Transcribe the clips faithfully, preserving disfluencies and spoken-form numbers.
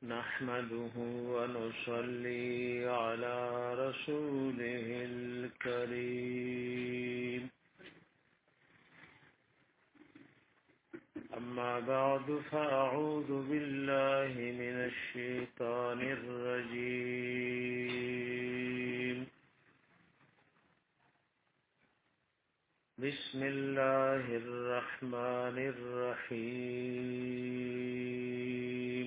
نحمده ونصلي على رسوله الكريم أما بعد فأعوذ بالله من الشيطان الرجيم بسم الله الرحمن الرحيم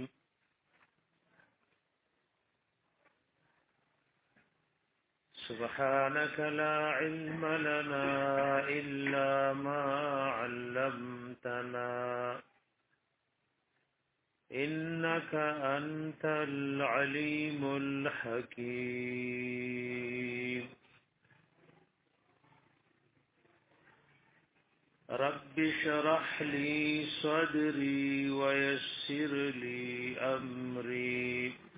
سبحانك لا علم لنا إلا ما علمتنا إنك أنت العليم الحكيم رب اشرح لي صدري ويسر لي أمري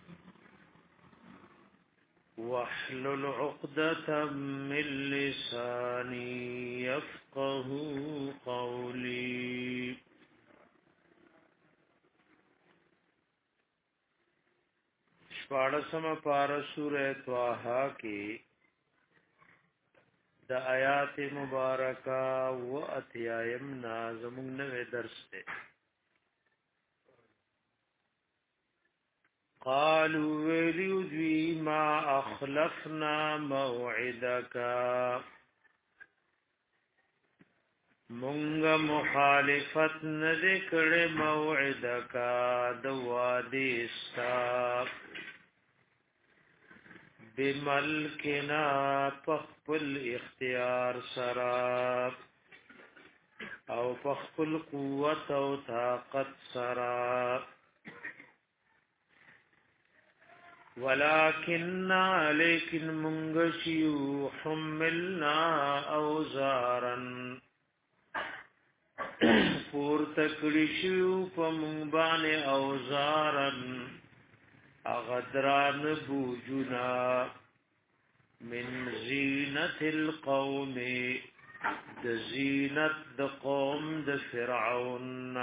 واحلل عقدة من لساني يفقه قولي شپاڑسم پارا سورہ طه کی د آیات مبارکہ و اتیایم نازمون نوے درس تے قالوا ویلیوزوی ما اخلفنا موعدک مونږ مخالفت نذکر موعدک دوادی ستا بملکنا پخپل اختیار سرا او پخپل قوت او طاقت سرا ولكن لیکن منگشیو حملنا اوزارا پور تکڑشیو پا منبان اوزارا اغدران بوجنا من زینت القوم د زینت د قوم د فرعون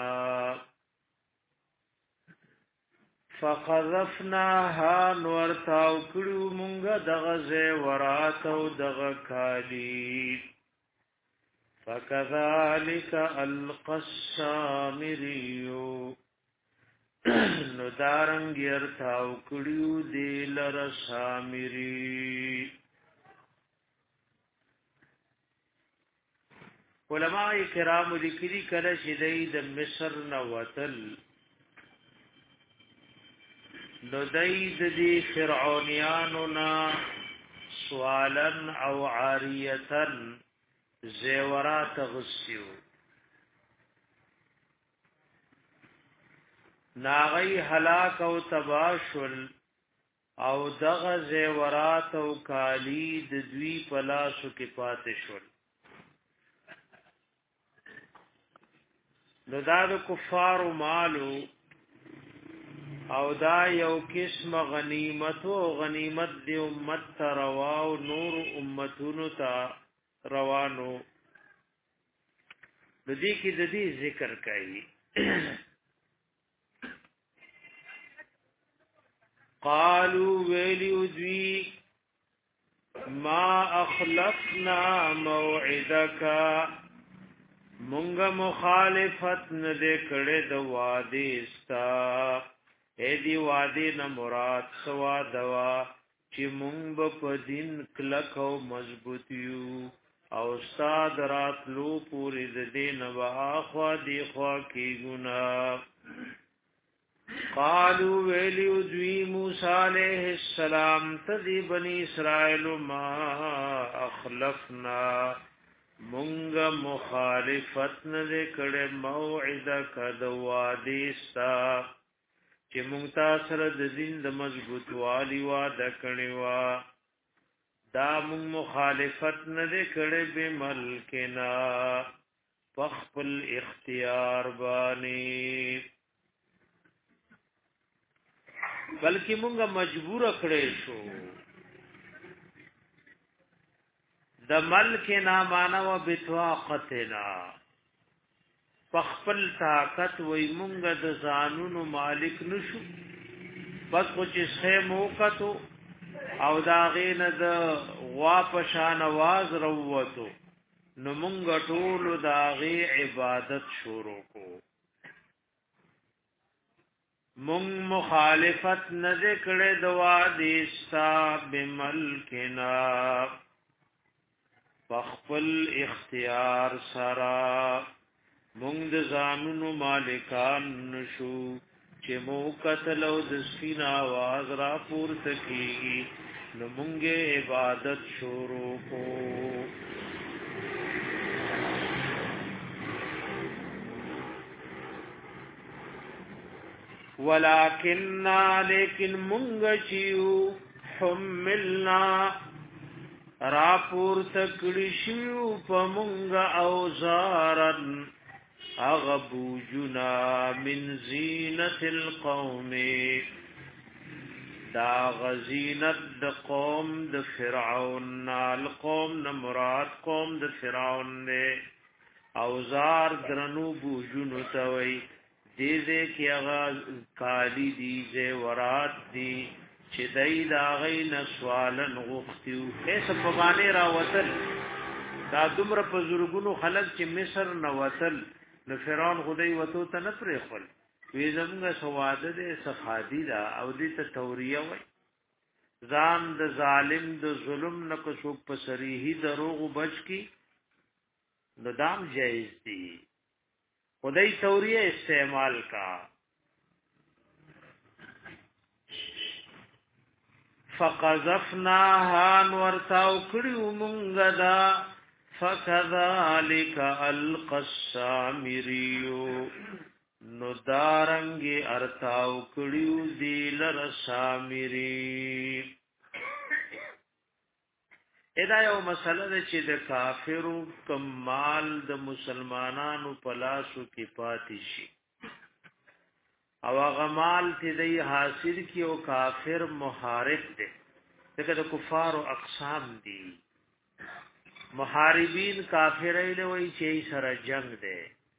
فقذفناها نورتاو کړو مونږه دغه زیورات او دغه کالی فكذلك القى السامريو نو دارنګ يرتاو کړو دی لر سامري علماء کرام لیکلي کله چې د مصر نوتل نو دای د دې فرعونانو نا سوالن او عاریتن زیورات غسیو ناغی هلاک او تباشل او دغه زیورات او کالی د دوی پلاسو کې پاتې شول نو دا د کفارو مالو او دا یو قسم غنیمت او غنیمت دی امت ته روا او نور امتونو ته روانو د دې کې د دې ذکر کوي قالوا ویلیوزوی ما اخلفنا موعدک مونږ مخالفت نه کړه د وعده استا اې دی وعده نه مراد سوا دوا چې مونږ په دین کلک او مضبوط یو او استاد راتلو پوری د دین واخوا دی خوا کی ګنا قالوا ویلیو دوی موسی علیہ السلام تذی بنی اسرائیل ما اخلفنا مونږ مخالفت نه کړه موعدک د وعده ستا چې مونږ تاسو د دین د مضبوط والی وعده کړی وا دا مونږ مخالفت نه کړه به ملکنا فخپل اختیار باندې بلکې مونږه مجبور کړې شو د ملک نا مانو بتواقتنا پخپل طاقت وای مونږ د ځانونو مالک نشو بس خو چې شه موقتو او دا غین د غوا په شان आवाज وروته نو مونږ ټول دا غي عبادت شروع کو مونږ مخالفت نه کړې دوا دې صاحب ملکنا بخپل اختیار سرا مونږ د زامنو مالکان نشو چې مو قتل او د سپینا आवाज را پورته کیږي نو مونږه عبادت شروع کو ولکن لیکن مونږ چیو حملنا را پورته کړی شو په مونږ اوزارن اغبوجنا من زینت القوم دا غزینت د قوم د فرعون القوم نمراد قوم د فرعون نه اوزار درنو بوجونو توي دیزه کی اغا کالی دیزه ورات دی چې دای دا غي نسوالن غختیو ایسه په باندې راوتل دا دومره په زورګونو خلک چې مصر نوتل نو فرعون خدای وته ته نه پرې خپل وی زمغه سواده دې صفادی دا او دې ته توریه وای ځان د ظالم د ظلم نه کو شو په صریحي دروغ بچ کی ندام جایز دی خدای توریه استعمال کا فقذفناها ورتاو کړو مونږ دا فكذلك القى السامري نو دارنګي ارتاو کړیو دی لر سامری ادا یو مسله ده چې د کافرو کمال د مسلمانانو پلاسو کې پاتې شي او هغه مال چې دی حاصل کی او کافر محارب دي دغه د کفار او اقسام دي محاربین کافرین وای چې سره جنگ ده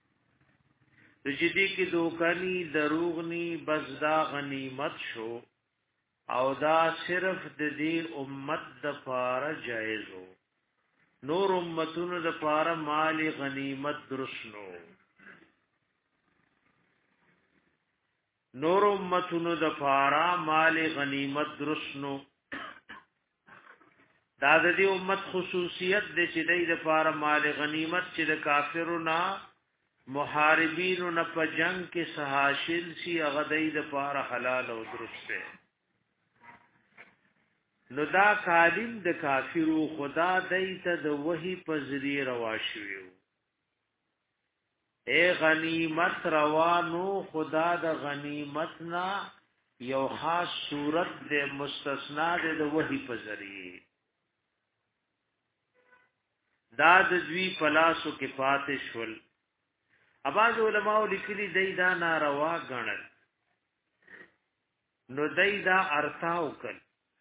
رجدی کی دوکنی دروغنی بزدا غنیمت شو او دا صرف د دې امت د پاره جایز وو نور امتونو د پاره مال غنیمت درسنو نور امتونو د پاره مال غنیمت درسنو دا د دې امت خصوصیت د چې د لپاره مال غنیمت چې د کافرو نه محاربینو نه په جنگ کې سحاشل شي هغه د لپاره حلال او درست دی نو دا کالم د کافرو خدا دایته د وਹੀ په ذریعہ رواشیو اے غنیمت روانو خدا د غنیمت نا یو خاص صورت د مستثنا د وਹੀ په ذریعہ دا د دوی پلاسو کې پاتې شول اباظ علماء لیکلي دای دا ناروا غنل نو دای دا ارتاو کړ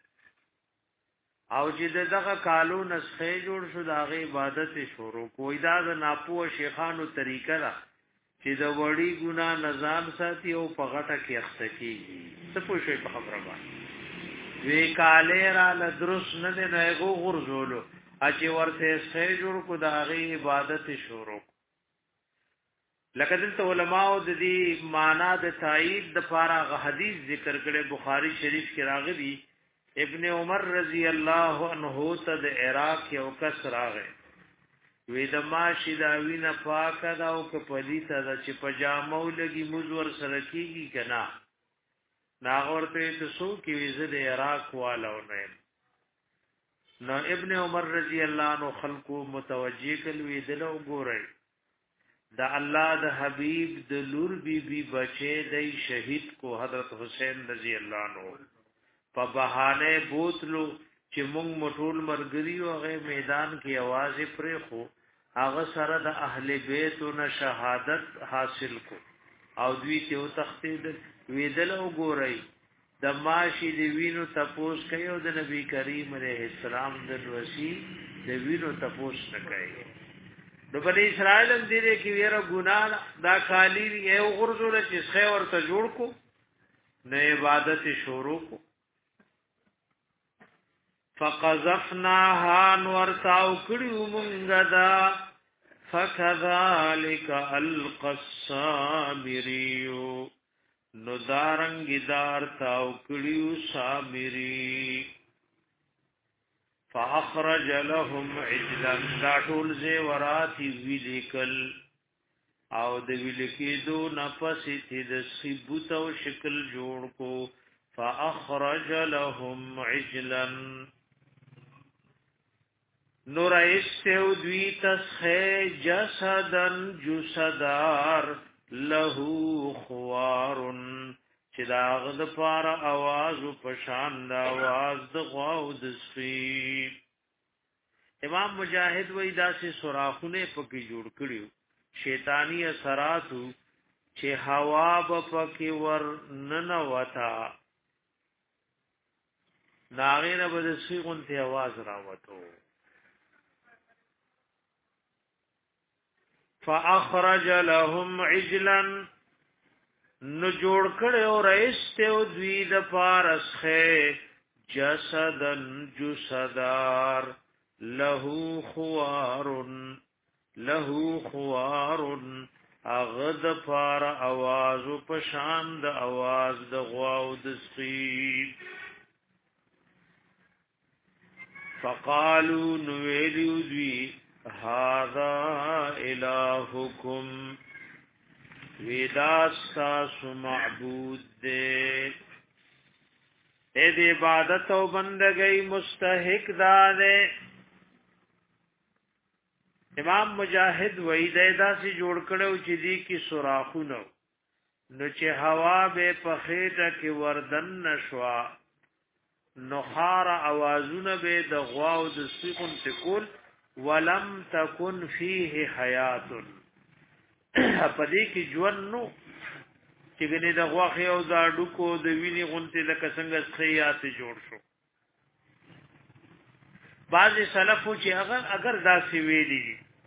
او چې دغه کالو نسخه جوړ شو دغه عبادت شروع کوی دا د ناپو شیخانو طریقه ده چې د وړي ګنا نظام ساتي او په غټه کې اختکیږي څه پوښي په خبره باندې وی کاله را لدرس نه نه هغه غرزولو اچي ورته سه جوړ کو دغه عبادت شروع لکه دلته علماء د دې معنا د تایید د فارغ حدیث ذکر کړي بخاری شریف کې راغلي ابن عمر رضی الله عنه ته د عراق یو کس راغی وې د ماشي دا وینه پاکه دا او په پلیته د چې پجامو لګي مزور سره کیږي کنا ناغورته ته سو کې ویزه د عراق والو نه نو ابن عمر رضی الله عنه خلقو متوجه کړي وې دلو ګورئ دا الله د حبیب د لور بی بی بچے دای شهید کو حضرت حسین رضی الله عنه په بهانه بوتلو چې مونږ مټول مرګري او هغه میدان کې आवाज پرې خو هغه سره د اهل بیت او شهادت حاصل کو او دوی ته تختید ویدل او ګورئ د ماشي دی وینو تپوس کوي او د نبی کریم علیه السلام د وسی د وینو تپوس نه کوي نو بنی اسرائیل هم دې کې ویره ګنا دا خالی یو غرزول چې څه ورته جوړ کو نه عبادت شروع کو فقذفناها ورتاو کړیو مونږه دا فكذلك القى السامري نو دارنګ دار تاو کړیو سامري فاخرج لهم عجلا دا ټول زی وراتی ویلیکل او د ویلکیدو نفس تی د سبوت او شکل جوړ کو فاخرج لهم عجلا نور استو دوی تسخه جسدن جسدار له خوارن چې دا غد پار आवाज په شان دا आवाज د غواو د سپی امام مجاهد وای داسې سوراخونه پکې جوړ کړیو شیطانی اثراتو چې هوا پکې ور نن وتا ناغینه بد سیغون ته आवाज راوته فاخرج لهم عجلا نو جوړ کړو رئیس ته دوی د پارسخه جسدن جسدار له خوار له خوار اغد پار आवाज په شان د आवाज د غواو د سپی فقالوا نویلو دوی هذا الہکم ویداستا سو معبود دے اے دی عبادت و بندگی مستحق دادے امام مجاہد وحید ایدا سی جوڑ کڑو چی دی کی سراخونو نو چی ہوا بے پخیٹا کی وردن نشوا نخار آوازون بے دغواو دسیقن تکول ولم تکن فیه حیات پدې کې ژوند نو چې ګنې د غواخې او د اډوکو د ویني غونته لکه څنګه خیاته جوړ شو بعض سلفو چې هغه اگر داسې ویلي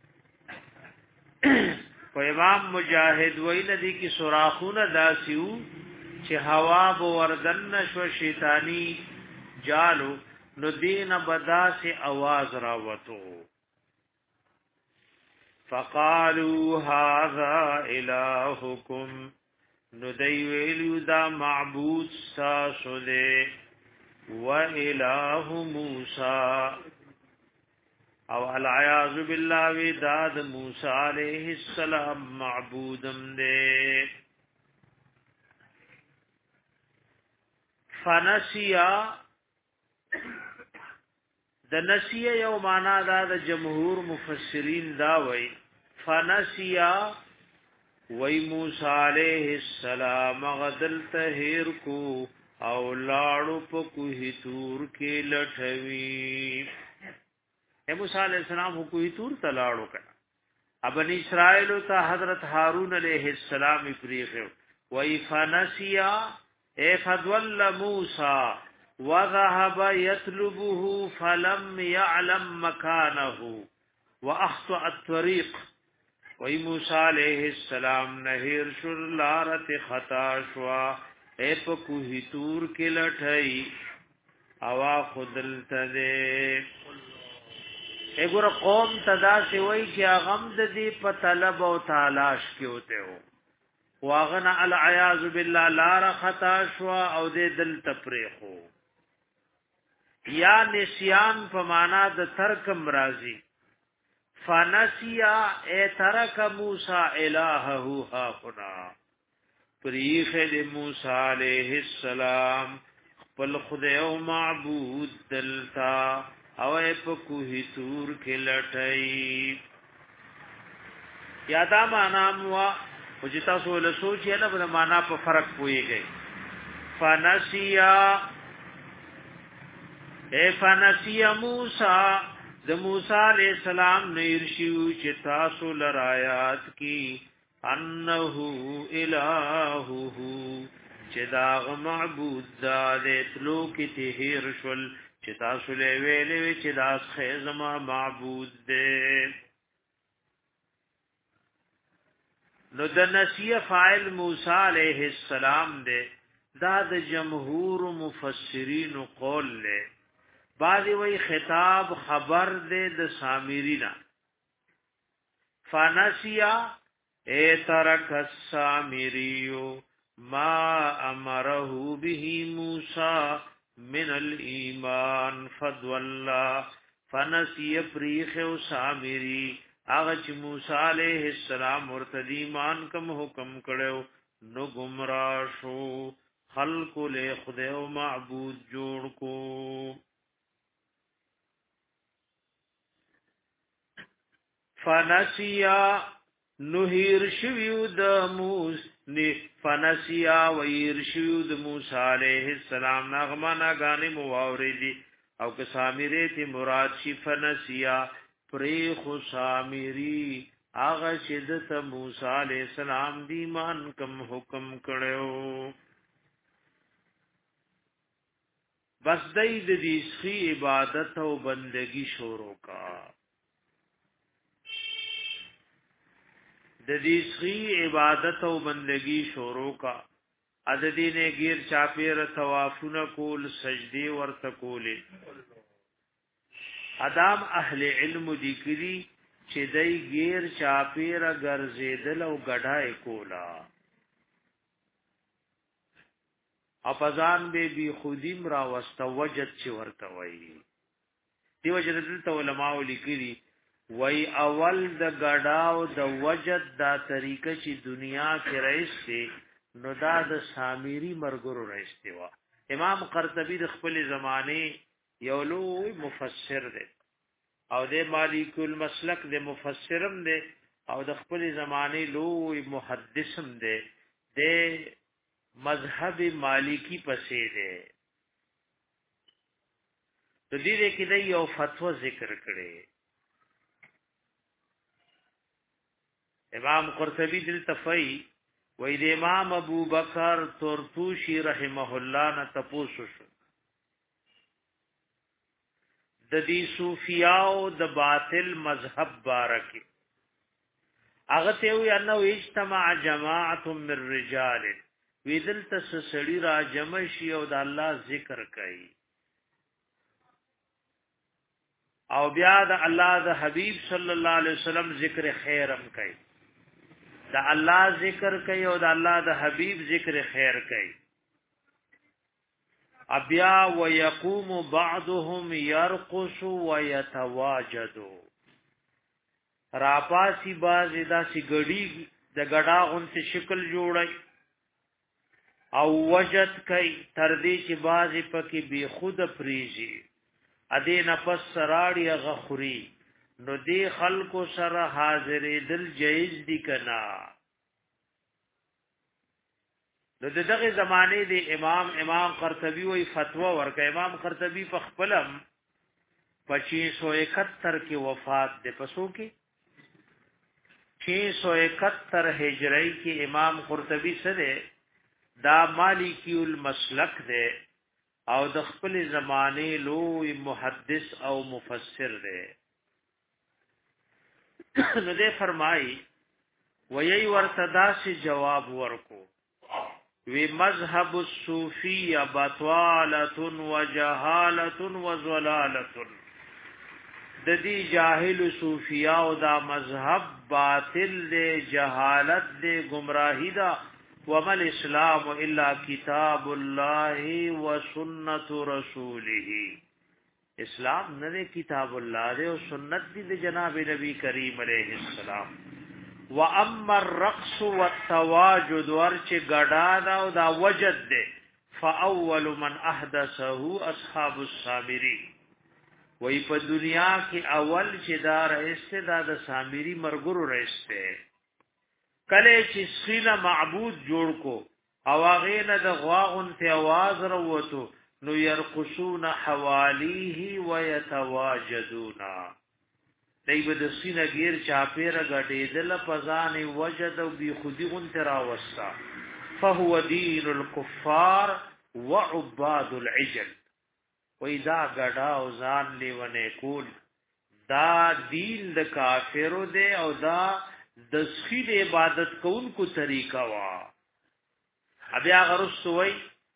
په امام مجاهد ویل دي کې سوراخونه داسیو چې هوا به وردن شو شیطانی جالو نو دین بداسه आवाज راوتو فقالوا هذا الہکم نو دی ویلو دا معبود ساسو دے و الہ موسی او العیاذ باللہ وی داد موسی علیہ السلام معبودم دے فنسیا د نسیه یو معنا دا د جمهور مفسرین دا وای فنسیا وای موسی علیہ السلام غدل تهیر کو او لاړو په کوه تور کې لټوي اے موسی علیہ السلام کوه تور ته لاړو کړه ابن اسرائیل ته حضرت هارون علیہ السلام پریخو وای فنسیا اے فضل موسی وذهب يطلبه فلم يعلم مكانه واخطا الطريق وای موسی علیہ السلام نهیر شر لارت خطا شوا اے په کوه تور کې لټای اوا خدل تده اګور قوم تدا سی وای چې غم د دې په طلب او تلاش کې ہوتے ہو واغنا العیاذ بالله لار خطا شوا او دې دل تفریخو یا نسیان په معنا د ترک مرضی فنسیا اے ترک موسی الہه ها خدا پریخ د موسی علیہ السلام خپل خدای او معبود دلتا او په کوه تور کې لټای یادا معنا موا او چې تاسو له سوچ نه په معنا په فرق پويږئ فنسیا اے فنسیا موسی د موسی علیہ السلام نرشیو چې تاسو لرایات کی انه الہه چې دا معبود دې تلو کې تهیر شول چې تاسو له ویلې چې دا خیزما معبود دې نو د نسیه فاعل موسی علیہ السلام دې دا د جمهور مفسرین قول له بعضی وی خطاب خبر دے د سامرینا فنسیا اے ترک السامریو ما امره به موسی من الایمان فضلا فنسی پریخ او سامری هغه چې موسی علیہ السلام ورته ایمان کوم حکم کړو نو گمراه شو خلق له خدای او معبود جوړ کو فنسیا نهیر شویو د موس نی فنسیا ویر شویو د موسی علیہ السلام نغمانا غانی مواوریدی او که سامری تی مراد شی فنسیا پریخ سامری آغا شدت موسی علیہ السلام دی مان کم حکم کړو بس دای د دې سخی عبادت او بندگی شروع کا د دې سخی عبادت او بندگی شروع کا عددی نے غیر چاپیر طوافونه کول سجدی ورته کولې ادم اهل علم ذکری چې دای غیر چاپیر ګرځیدل او غډای کولا اپزان به بی خودیم را واستوجد چې ورته وای دیو جدل ته علماء لیکلي وای اول د غډاو د وجد دا طریقه چې دنیا کې رئیس نو دا د سامری مرګرو رئیس دی وا امام قرطبی د خپل زمانه یو لوی مفسر دی او د مالک المسلک د مفسرم دی او د خپل زمانه لوی محدثم دی د مذهب مالکی پسې دی د دې کې د یو فتوا ذکر کړي امام قرطبی دل تفای وې د امام ابو بکر ترطوشی رحمه الله نه تپوسو شو د دې صوفیاو د باطل مذهب بارکه هغه ته وی انه اجتماع جماعت من الرجال ویدل تس سړی را جمع شي او د الله ذکر کوي او بیا د الله د حبیب صلی الله علیه وسلم ذکر خیرم کوي دا الله ذکر کوي او دا الله د حبیب ذکر خیر کوي ابیا ويقوم بعضهم يرقص ويتواجد راپاسی باز دا سی غړي د غډا اونته شکل جوړای او وجد کوي تر دې چې باز پکې بی خود پریږي ادي نفس سراړي غخوري نو دی خلقو سره حاضرې دل جایز دی کنا نو دغه زمانه دی امام امام قرطبی وی فتوا ورکا امام قرطبی په خپلم پچیس سو اکہتر کې وفات ده پسو کې چھ سو اکہتر ہجری کې امام قرطبی سره دا مالکی المسلک ده او د خپل زمانه لوی محدث او مفسر ده نو دے فرمائی ویئی ورتدا سے جواب ورکو وی مذهب الصوفی بطوالت و جہالت و ضلالت د دی جاہل صوفیاء دا مذهب باطل دے جہالت دے گمراہی دا ومل اسلام الا کتاب اللہ و سنت رسولہ اسلام نه کتاب الله دی او سنت دی د جناب نبی کریم علیہ السلام واما الرقص والتواجد ورچ غډا دا او دا وجد دی فاول من احدثه اصحاب السامری وای په دنیا کې اول چې دا رئیس دا د سامری مرګرو رئیس دی کله چې سینه معبود جوړ کو او هغه نه د غواغون ته आवाज وروته نو يرقصون حوالیه ويتواجدون دایو د سینه غیر چاپیره غټېدل پزان وجد او بی خودی اون ترا وستا فهو دین الكفار وعباد العجل واذا غډا او ځان لیونه کول دا دین د کافرو دی او دا د سخی د عبادت کوونکو طریقہ وا بیا غرسوي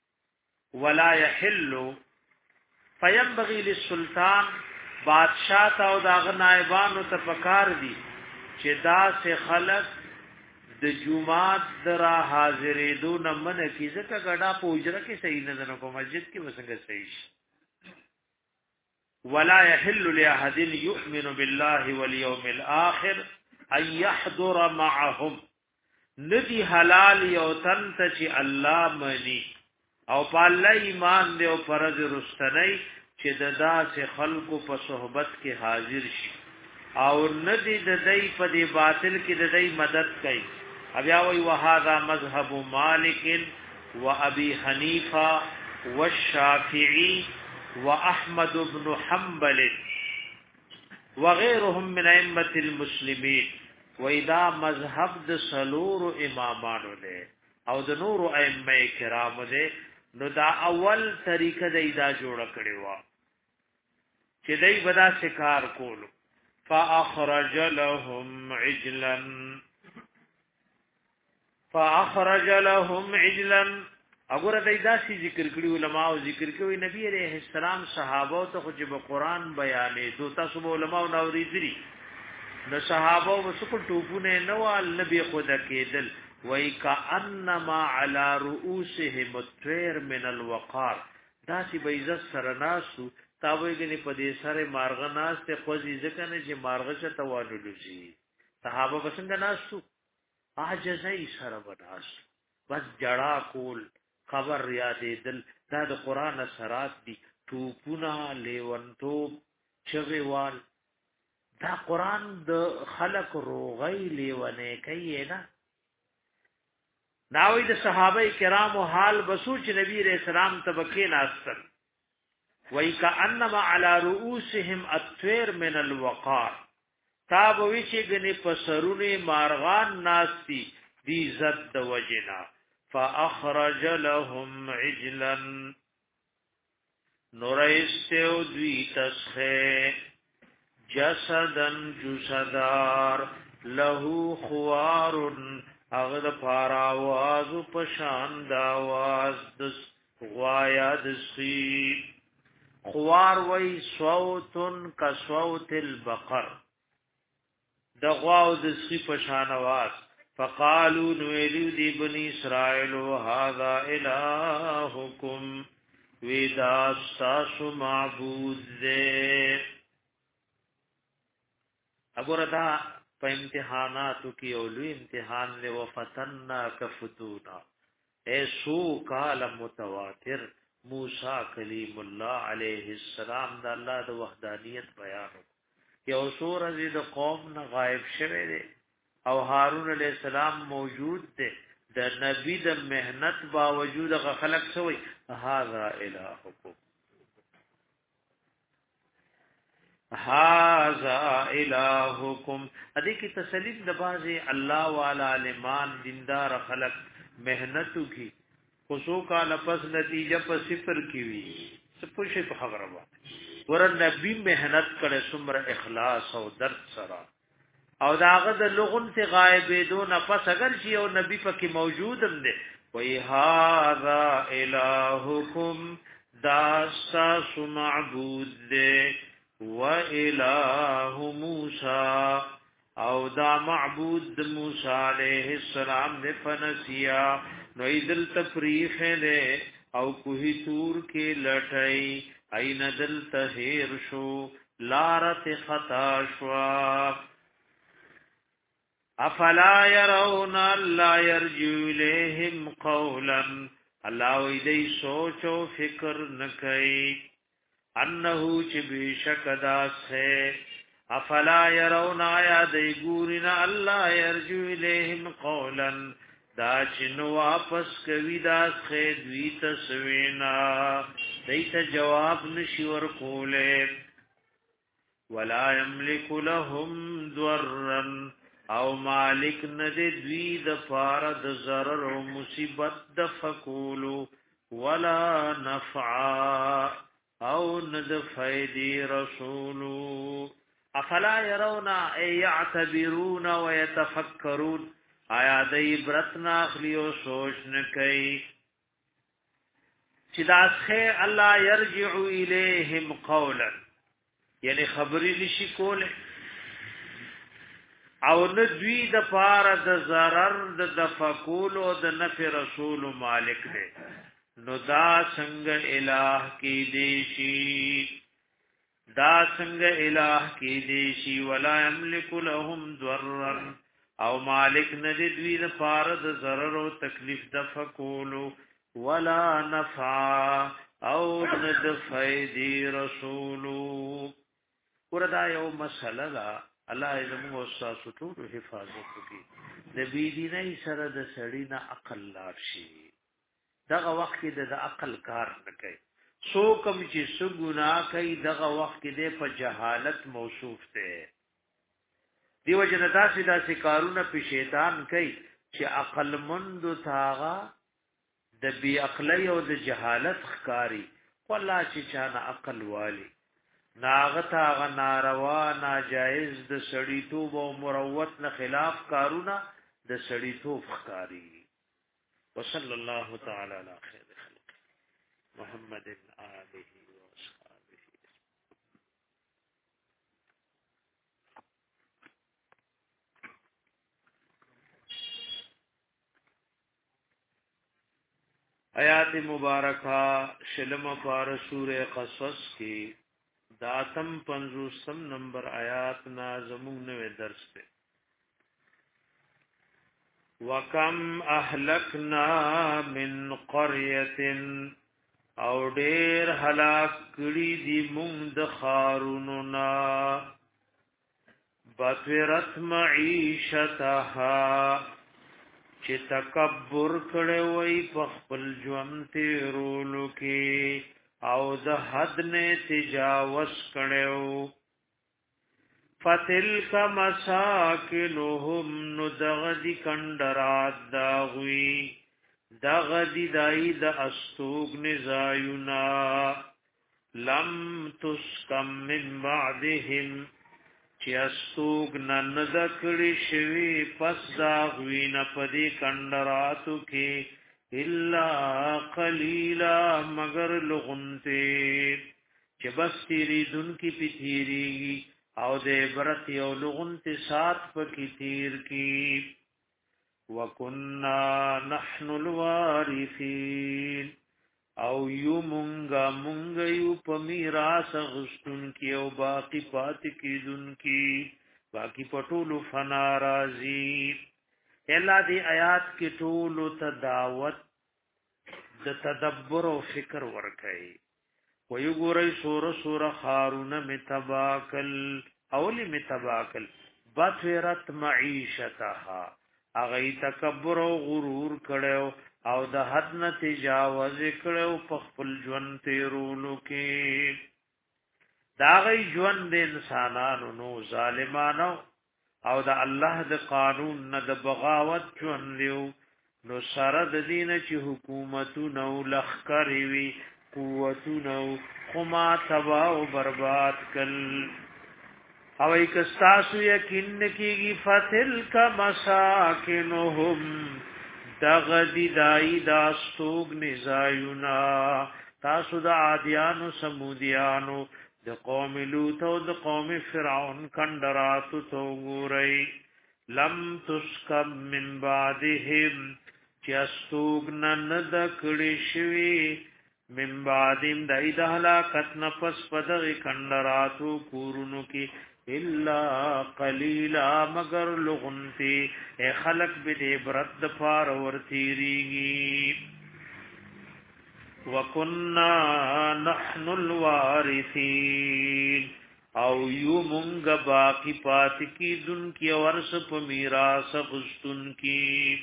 ولا يحل فينبغي للسلطان بادشاہ تا او داغ نائبانو ته پکار دي چې دا سه خلق د جمعات درا حاضرې دو نه من کی ځکه غډا په اجره کې صحیح نه ده په مسجد کې وسنګ صحیح شي ولا يحل لاحد يؤمن بالله واليوم الاخر ان يحضر معهم ندی حلال یو تن ته چې الله مني او په الله ایمان دی او فرض رستنی چې د داسې خلقو په صحبت کې حاضر شي او ندی د دای په دی باطل کې د دای مدد کوي بیا وی وهذا مذهب مالک و ابي حنيفه والشافعي واحمد بن حنبل وغيرهم من ائمه المسلمين وإذا مذهب د سلور امامانو له او د نور ائمه کرام له نو دا اول طریقه د ایدا جوړ کړي وا چې دای بدا شکار کول فاخرج لهم عجلا فاخرج لهم عجلا اگر دای دا سی ذکر کړي علماء او ذکر کوي نبی عليه السلام صحابه ته خو چې قرآن بیانې دو تاسو علماء نو ورېږي نو صحابه وسکو ټوپونه نوال نبی خدا کېدل وای کانما علی رؤوسهم الطير من الوقار دا سی بیزت سرناسو تاویګنی په دې سره مارغ ناس ته خوځي ځکه نه چې مارغ څه توانلو شي صحابه وسنګ ناسو عاجزای سره وداس بس جڑا کول خبر یادې دل دا د قران سرات دي ټوپونه لیونتوب چغوال دا قرآن د خلق روغی لیونه کوي نه ناوی د صحابه کرام او حال بسوچ نبی رسول الله تبکې ناستل وای کانما علی رؤوسهم الطير من الوقار تاب وی چې غنی پسرونه مارغان ناستی دی زد وجنا فاخرج لهم عجلا نورایستو دوی تسخه جسدن جسدار له خوار اغد پاراواز پشان داواز دس غوایا دسی خوار وی صوتن کا صوت البقر دغواو دسی پشان آواز فقالوا نویلو دی بنی اسرائیل هذا الہکم ویدا ساسو معبود دے اگر دا په امتحاناتو کې اولو امتحان له وفتنا کفتونا اے سو کال متواتر موسی کلیم الله علیه السلام د الله د وحدانیت بیان یو سور از د قوم نه غائب شوه دی او هارون علیہ السلام موجود دی د نبی د مهنت باوجود غ خلق شوی هاذا الہکم هاذا الہکم ادي کی تسلیم د بازي الله والا علمان دیندار خلق مهنتو کی خصو کا لفظ نتیجه په صفر کی وی سپوږی په خبره وا ور نبی مهنت کړي سمر اخلاص او درد سره او داغه د لغون ته غایب دون پس اگر شی او نبی پکې موجود هم دي وی هاذا الہکم داسا معبود دے و الہ موسی او دا معبود موسی علیہ السلام نے فنسیا نو ایدل تفریخ لے او کوہی تور کے لٹائی این دل تہیر شو لارت خطا شوا افلا يرون لا يرجو اليهم قولا الله ویدی سوچ او فکر نکئی انه چ بشکدا سے افلا يرون آیا دی ګورنا الله يرجو اليهم قولا دا چنو واپس کوي دا خې دوی تسوینا دیت جواب نشي ور کوله ولا يملك لهم ضرا او مالک ند دوی د فارد ضرر او مصیبت د فقولو ولا نفع او ند فیدی رسولو افلا يرون اي يعتبرون ويتفكرون آیا د عبرت نه اخلي او سوچ نه کوي چې دا څخه الله يرجع اليهم قولا یعنی خبرې نشي کوله او نه دوی د پاره د zarar د دفقول او د نفع رسول مالک دی نو دا څنګه الہ کې دیشي دا څنګه الہ کې دیشي ولا یملک لهم ضررا او مالک نه دی دوی د پاره د zarar او تکلیف دفقول ولا نفع او ند فیدی رسولو وردا یو مسله دا الله زموږ استاد ټول حفاظت کوي د بی دیني سره د سړی نه عقل لار شي دغه وخت کې د عقل کار نه کوي سو کم چې سو ګناه کوي دغه وخت کې د په جهالت موصوف دی دیو جن داسې داسې کارونه په شیطان کوي چې عقل مند تاغه د بی عقلی او د جهالت ښکاری والله چې چانه عقل والی ناغتا غ ناروا ناجائز د سړی توب او مروت نه خلاف کارونه د سړی توب ښکاری وصلی الله تعالی علی خیر خلق محمد آله و اصحابه آیات مبارکہ شلم پار سورہ قصص کی داتم پنځوسم نمبر آیات نا زمون نوې درس ته وکم اهلکنا من قريه او ډېر هلاک کړي دي مونږ د خارونو نا بطرت معیشتها چې تکبر کړي وای په خپل ژوند تیرولو کې او د حد نه تجاوز کړو فتلک مساکنهم ندغدی کندرات داوی دغدی دای د استوګ نزاینا لم تسکم من بعدهم چې استوګ نن دکړي شوی پس داوی نه پدی کندراتو کې الا قلیلا مگر لغنته چې بس تیری دن کی پتیری او دې برت یو لغنته سات پکې تیر کی وکنا نحن الوارثین او یو مونږه مونږ یو په میراث غشتون کی او باقی پات کی دن کی باقی پټولو فنا راضی الا دی آیات کې ټول ته دعوت د تدبر او فکر ورکړي وی ګورې سور سور خارون متباکل اولی متباکل بطرت معیشتها اغه تکبر او غرور کړو او د حد نه تجاوز کړو په خپل ژوند تیرولو کې دا غي ژوند د انسانانو نو ظالمانو او د الله د قانون نه د بغاوت ژوند دیو نو سره د دینه چې حکومتونه او لخرې وي قوتونه خما تبا او برباد کل او یک تاسو یقین کیږي فتل کا مساکنهم دغدی دای داستوګ نزایونا تاسو د عادیانو سمودیانو د قوم لوط او د قوم فرعون کندرات تو ګورئ لم تسکب من بعدهم چستوګ نن د کړي شوی من بعدهم دای د هلاکت نفس پدغه کندراتو کورونو کې الا قلیلا مگر لغنتی اے خلق بده برد فار ورتیریږي وکنا نحن الوارثین او یو مونږ باقی پات کی دن کی ورث په میراث غستون کی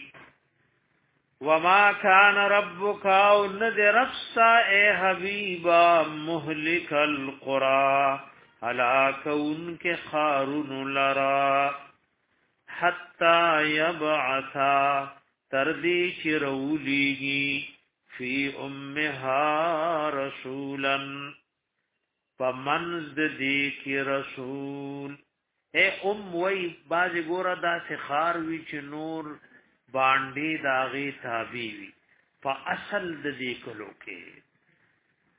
وما كان ربك او ندرفسا اے حبیبا مهلك القرى هلاكون کے خارون لرا حتا يبعثا تردی چرولیگی فی امها رسولا فمنز دی کی رسول اے ام وی بازی گورا دا سخار وی چی نور باندی داغی تابی وی فا اصل دی کلو کے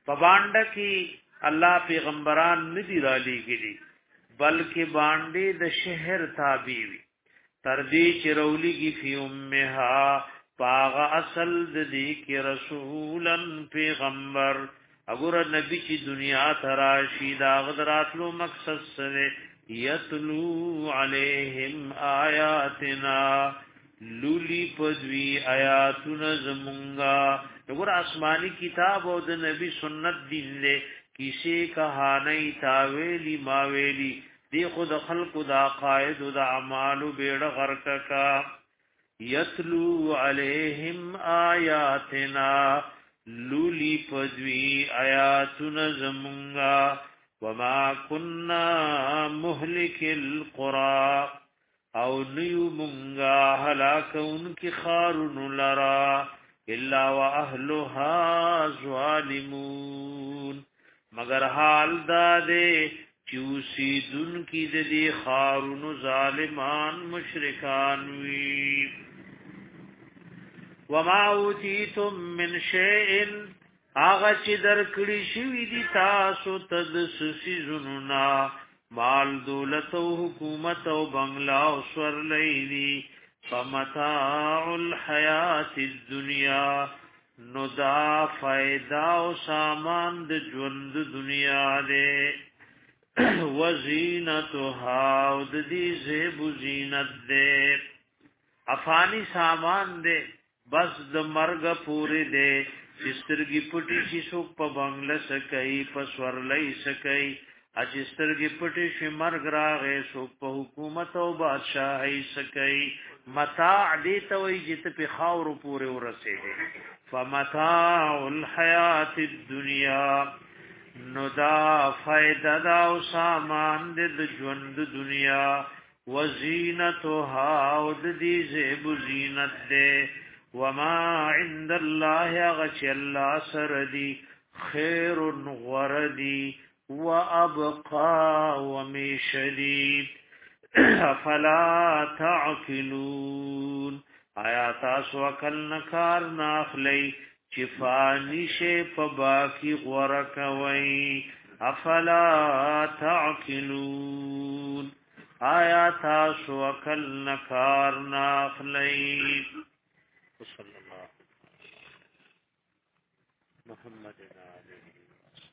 په باندې کې الله پیغمبران ندی را لېږلي بلکې باندې د شهر تابع وي تر دې چې رولېږي فی امها پاغه اصل د دې کې رسولن پیغمبر اگر نبی چې دنیا تراشی دا غدراتلو مقصد سره یتلو علیہم آیاتنا لولی پدوی آیاتنا زمونگا اگر آسمانی کتاب او د نبی سنت دین لے کسی کہانی تاویلی ماویلی دی خود خلق دا قائد دا عمالو بیڑ غرق کا یتلو علیہم آیاتنا لولی پدوی آیاتنا زمونگا وما كنا مهلك القرى او نیو منگا هلاک انکی خارن لرا الا واهلها ظالمون مگر حال دادے چوسی دن کی دی خارن ظالمان مشرکان وی وما اوتیتم من شیئن آغا چې در کړی شوی دی تاسو تد سسیزننا مال دولت او حکومت او بنگلا او سور لیدی فمتاع الحیات الدنیا نو دا فائدہ او سامان د ژوند دنیا دے وزینتها او د دې زیب زینت دے افانی سامان دے بس د مرګ پوره دے چسترگی پٹی شی سوک پا بنگل سکئی پا سورلئی سکئی اچسترگی پٹی شی مرگ راغے سوک پا حکومت و بادشاہی سکئی متاع دیتا وی جت پی خاور پورے ورسے دے فمتاع الحیات الدنیا ندا فائدہ دا و سامان دے دجوند دنیا وزینتها و دی زیب زینت دے وما عند الله غش الله سردي خير غردي وابقى ومشدي فلا تعقلون آیات اسوکل نکار ناخلی چفانی شه پباکی غورکوی افلا تعقلون آیات اسوکل نکار ناخلی صلی اللہ محمد علیہ